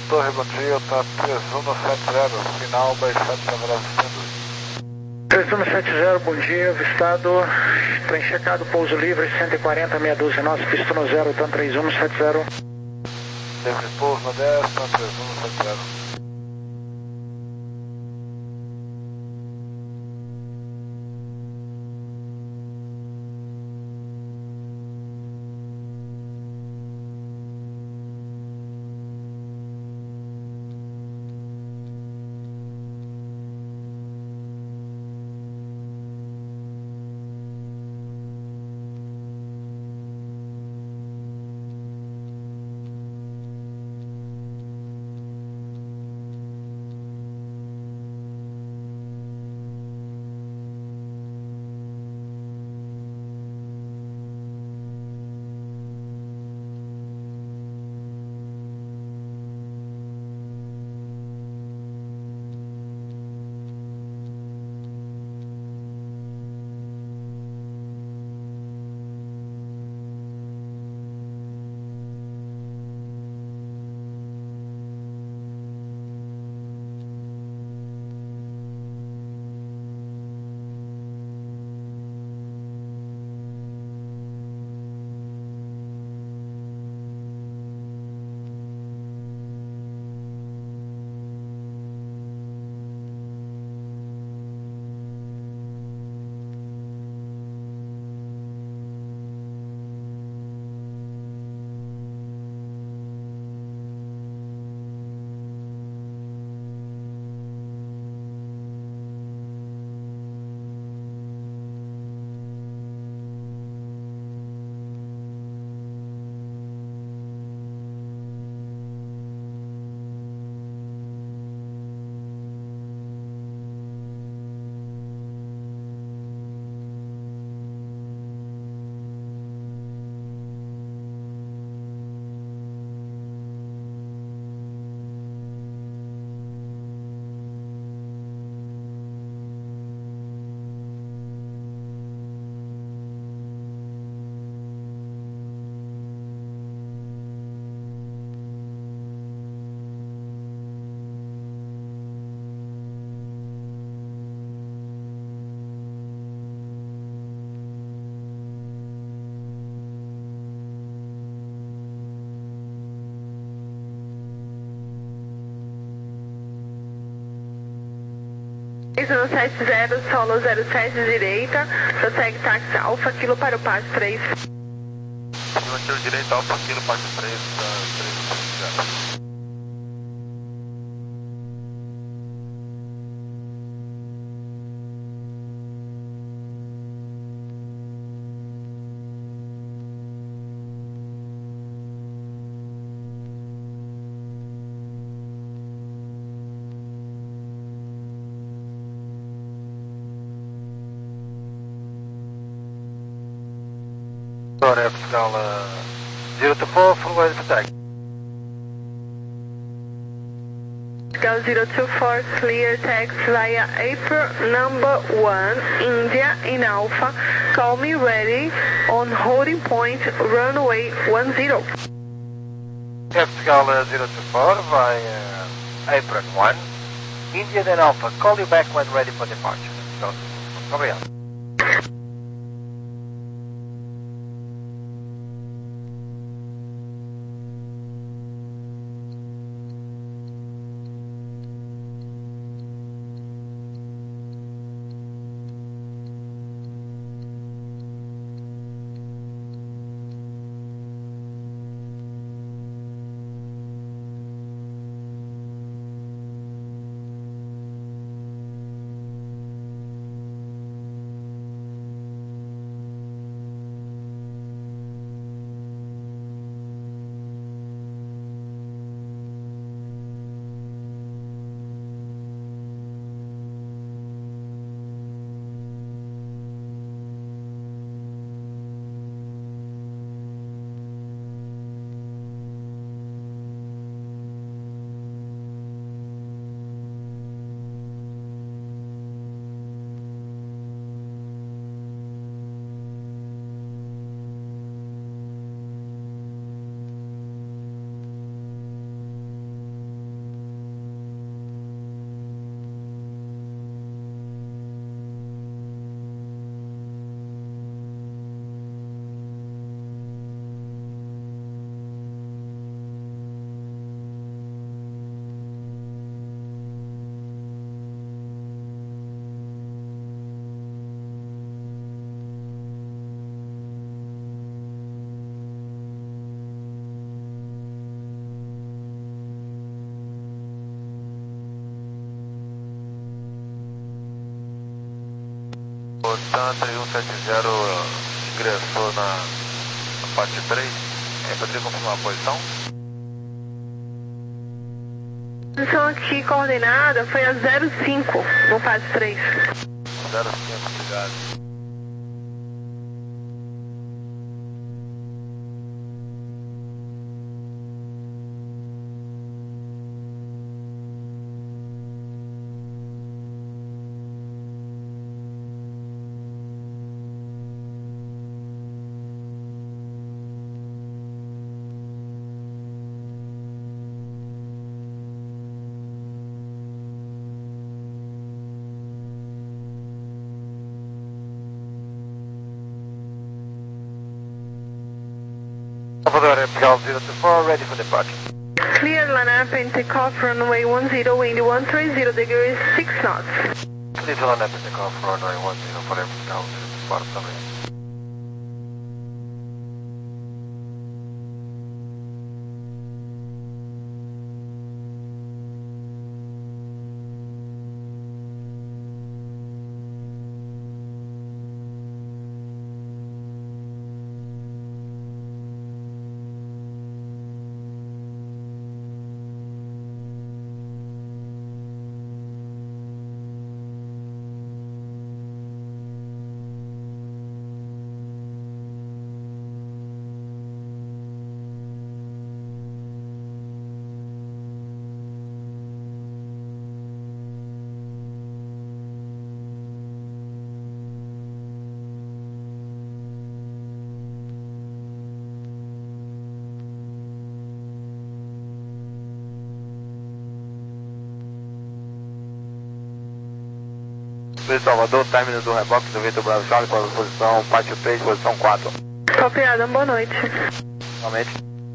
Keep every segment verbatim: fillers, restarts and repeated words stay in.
Torre, bom dia, tá três um sete zero, final baixado para Brasília. três um sete zero, bom dia, avistado, trem checado, pouso livre, cento e quarenta, meia dúzia, nosso pisto no zero, TAM três um sete zero. Livre pouso no dez, TAM três um sete zero. três um sete zero, solo zero sete direita, prossegue táxi Alfa, Kilo para o Parque três. Manter direito, Alfa, Kilo, Parque três, três um sete zero. Sorry, Fiscal, uh, zero to four, full ready for taxi. Fiscal zero two four, clear taxi via April number one, India in Alpha, call me ready on holding point, runway one zero. Fiscal uh, zero two four via April one, India in Alpha, call you back when ready for departure. So, hurry up. Tantra três um sete zero ingressou na, na parte três. É, poderia confirmar a posição? A posição aqui coordenada foi a zero cinco no parte três. zero cinco, obrigado. Salvador, Airfield zero two four, ready for departure. Clear line up and take off runway one zero, wind one three zero degrees, six knots. Please line up and take off runway one zero for Airfield zero two four, summary. Salvador, término do reboque do Vitor Bravo Charlie, posição pátio três, posição quatro. Copiado, boa noite. Realmente.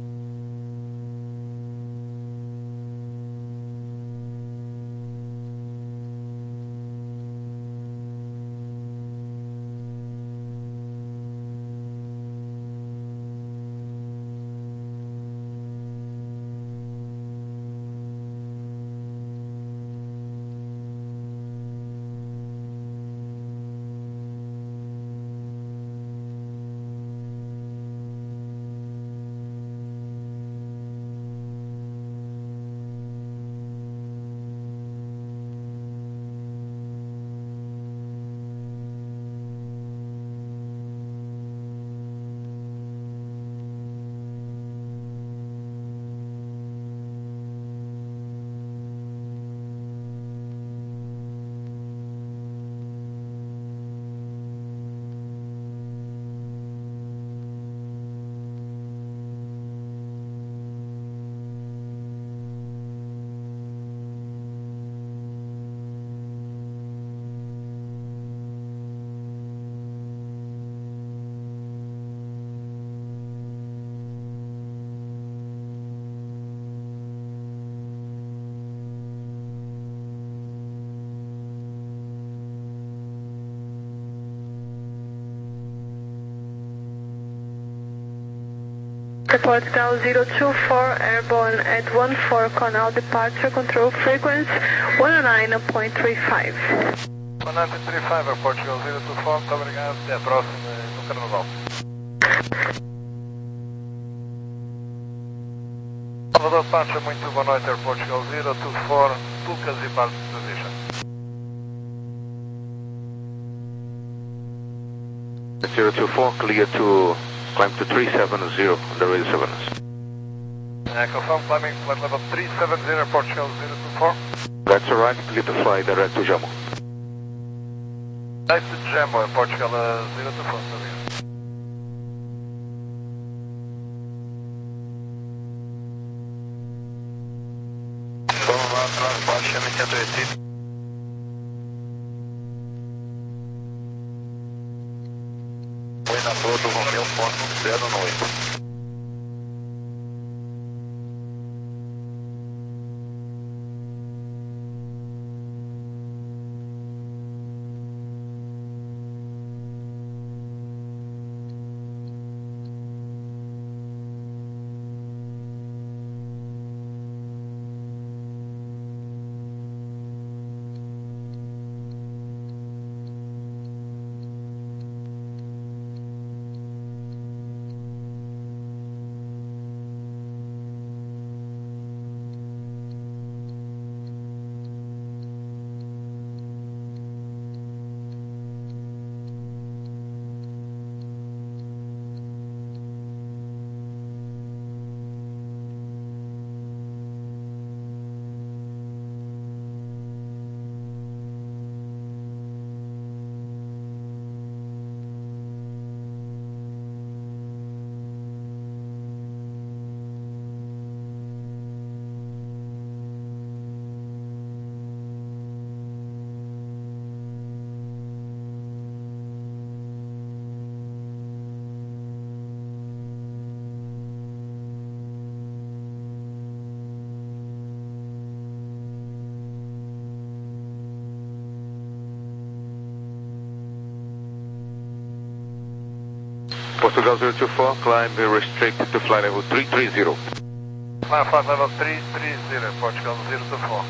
Portugal zero two four, airborne at one four, canal departure, control frequency one oh nine point three five. one oh nine point three five, Portugal zero two four, muito obrigado, até a próxima no Carnaval. Salvador Pacha, muito boa noite, Air Portugal zero two four, Lucas e Barco Position. zero two four, clear to climb to three seven zero on the radio seven. Uh, confirm climbing flight level three seven zero, Portugal zero two four. That's alright, clear to fly direct to Jammu. Direct to Jammu, Portugal uh, zero two four, sorry. Vamos lá, transporte M cento e oitenta. Foi na torre do Romeu, ponto zero oito. Portugal zero two four, climb restricted to flight level three three zero. Climb flight level three three zero, Portugal zero two four.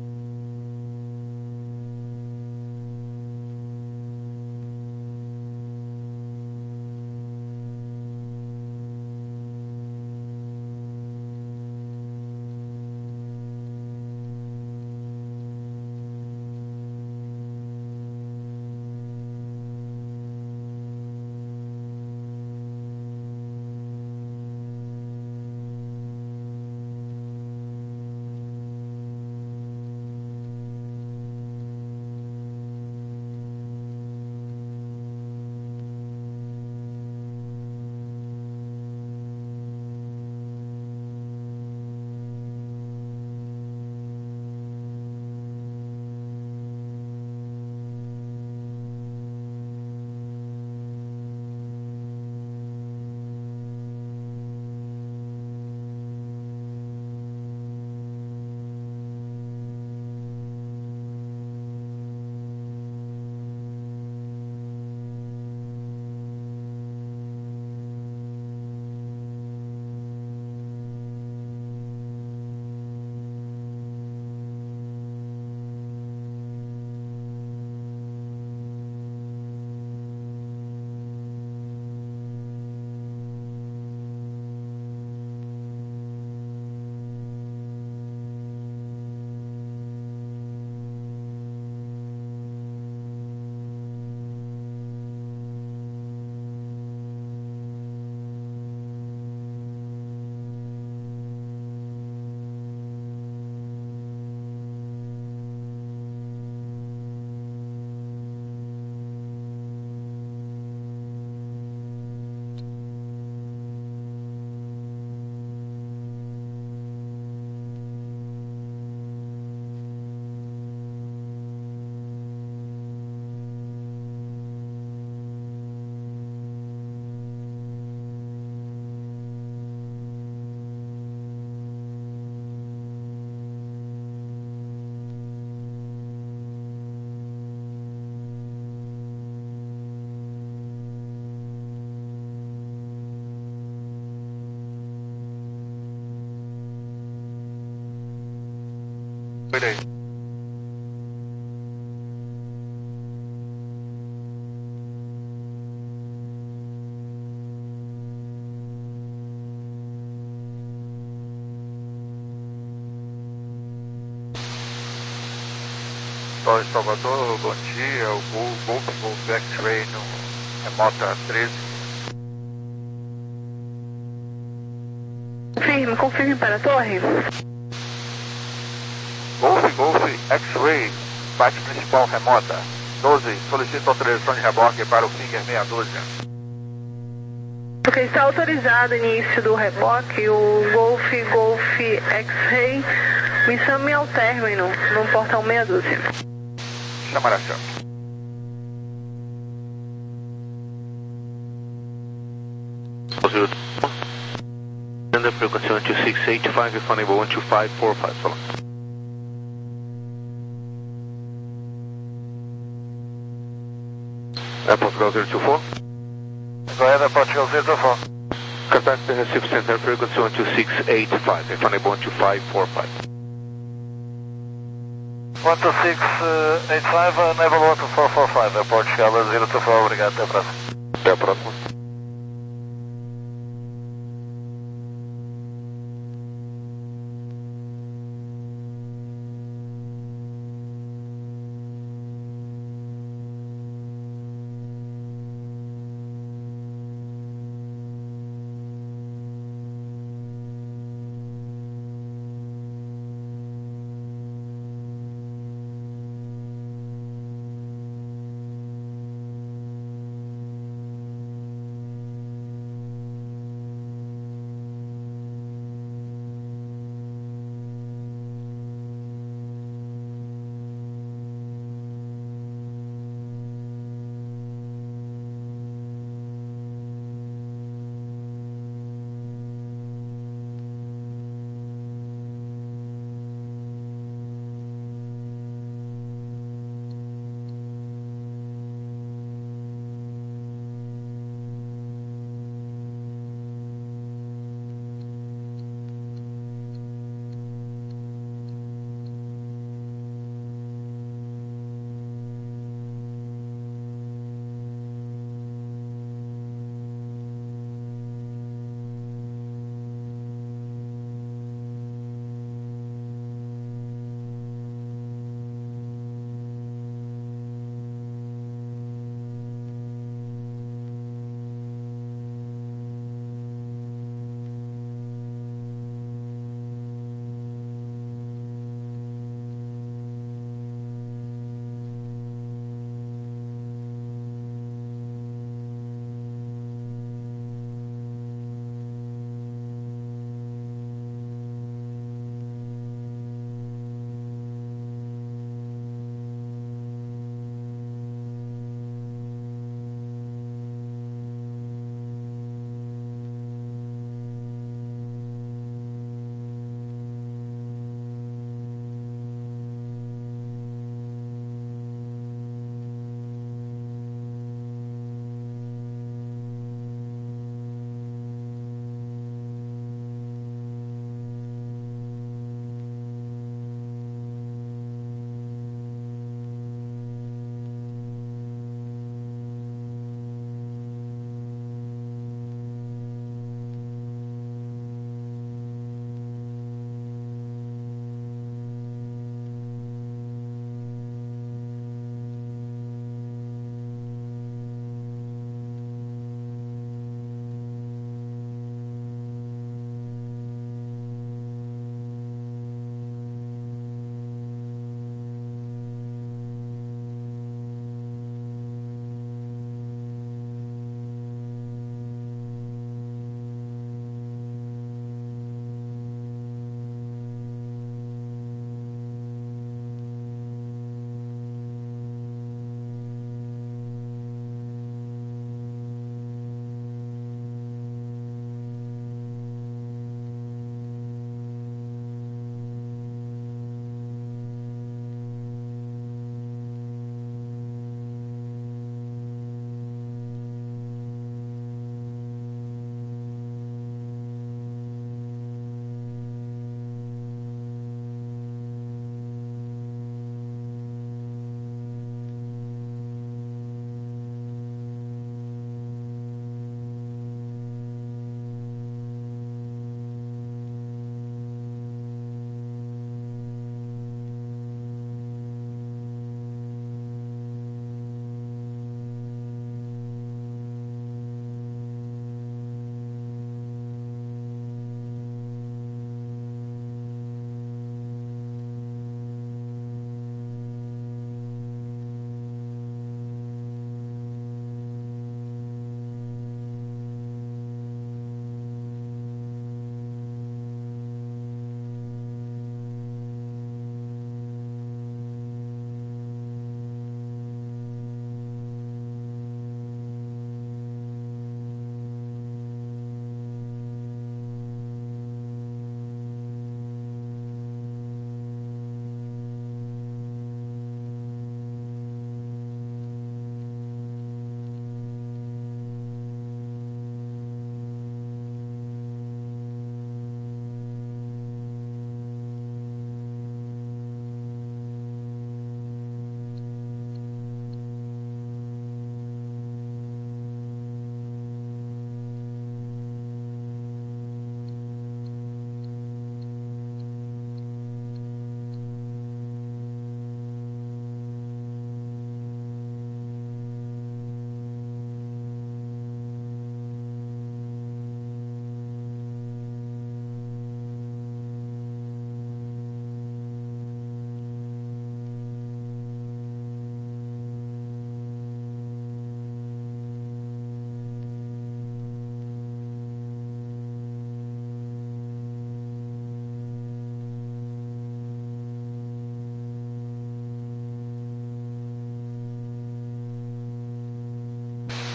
Wait aí. Torre Salvador, bom dia, o Gol, Golf, Golf X-Ray no Remota treze. Confirme, confirme para a torre. Golf, Golf X-Ray, parte principal remota. doze, solicito autorização de reboque para o Finger meia dúzia. Porque está autorizado o início do reboque, o Golf, Golf X-Ray, me chame ao término, no portão meia dúzia. Chamar a chave. Under frequency one two six eight five, if unable one two five four five, so long. Uh, Portugal zero two four. Go ahead, Portugal zero two four. Contact the Recife Center, frequency one two six eight five, if unable one two five four five. one two six eight five, enable one two four four five, Portugal zero two four, obrigado, até a próxima. Até a próxima.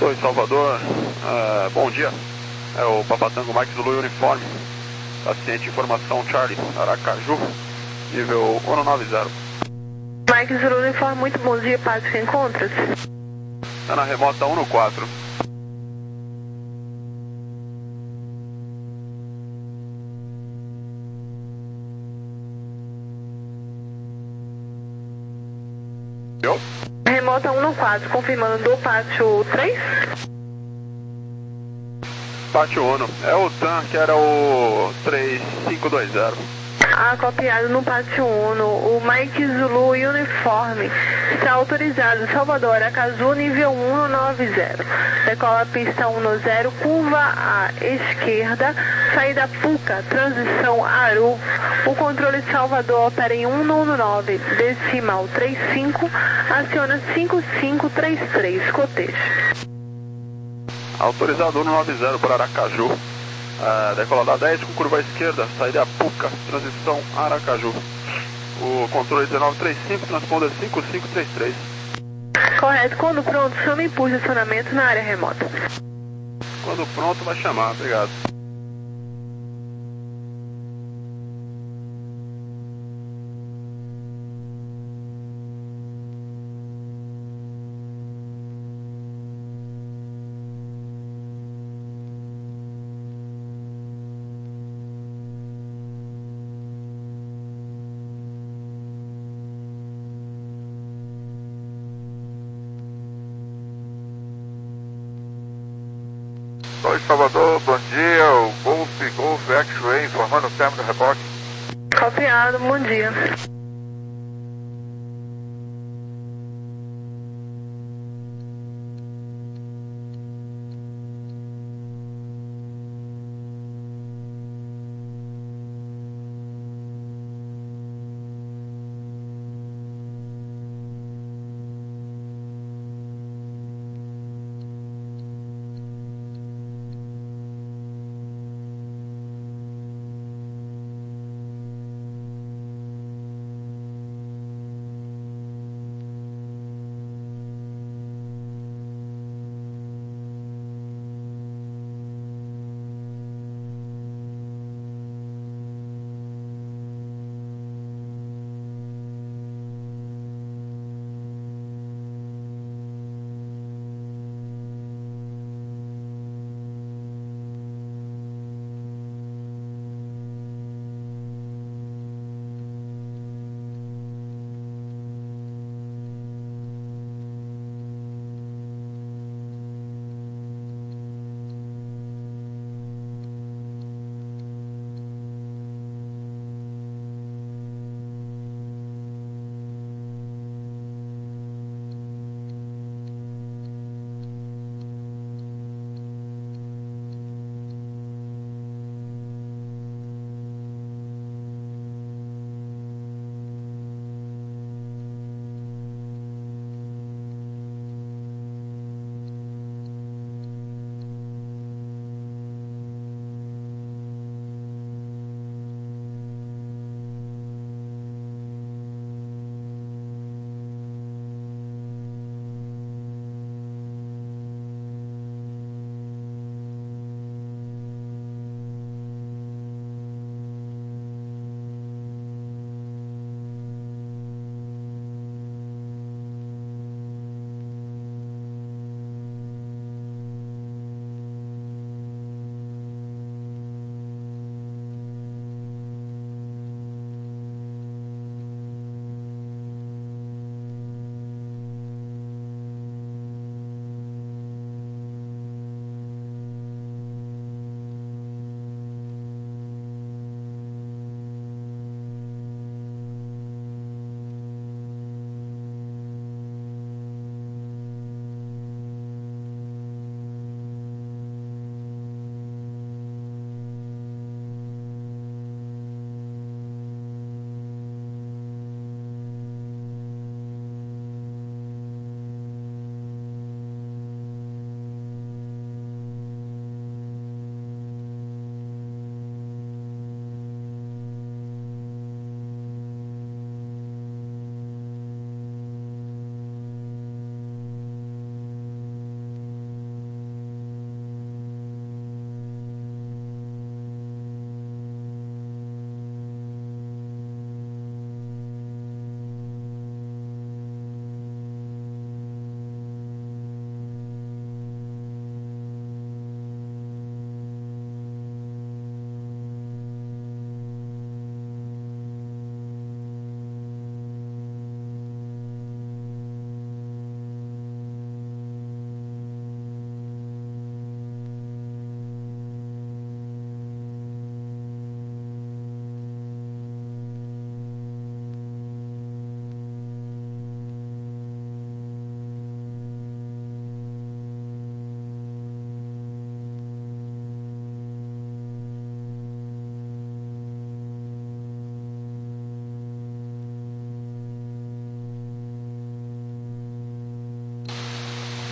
Oi, Salvador. Uh, bom dia. É o Papatango Mike Zulu Uniforme. Paciente informação Charlie, Aracaju, nível um nove zero. Mike Zulu Uniforme, muito bom dia, Paz, que encontra-se? Está na remota um no quatro. Eu? Remota um no quatro, confirmando do pátio três? Pátio Uno. É o T A M, que era o três cinco dois zero. Ah, copiado no pátio Uno. O Mike Zulu Uniforme está autorizado. Salvador, Aracaju, nível um nove zero. Decola pista um zero, curva à esquerda, saída Puca, transição Aru. O controle de Salvador opera em um nove, decimal trinta e cinco, aciona cinco cinco três três, cotejo. Autorizado um nove zero para Aracaju. Uh, decola da dez com curva à esquerda, saída Puca, transição Aracaju. O controle dezenove trinta e cinco, transponder cinco cinco três três. Correto, quando pronto, chame impulso de acionamento na área remota. Quando pronto, vai chamar, obrigado. Oi, Salvador, bom dia, o Golf, Golf X-Ray informando o término do reboque. Copiado, bom dia.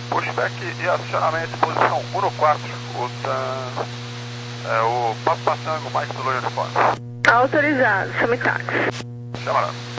pushback e acionamento, posição um no quatro, o, uh, é, o Papa Tango, Mike do Uniforme. Autorizado, Sumitax. Chama lá.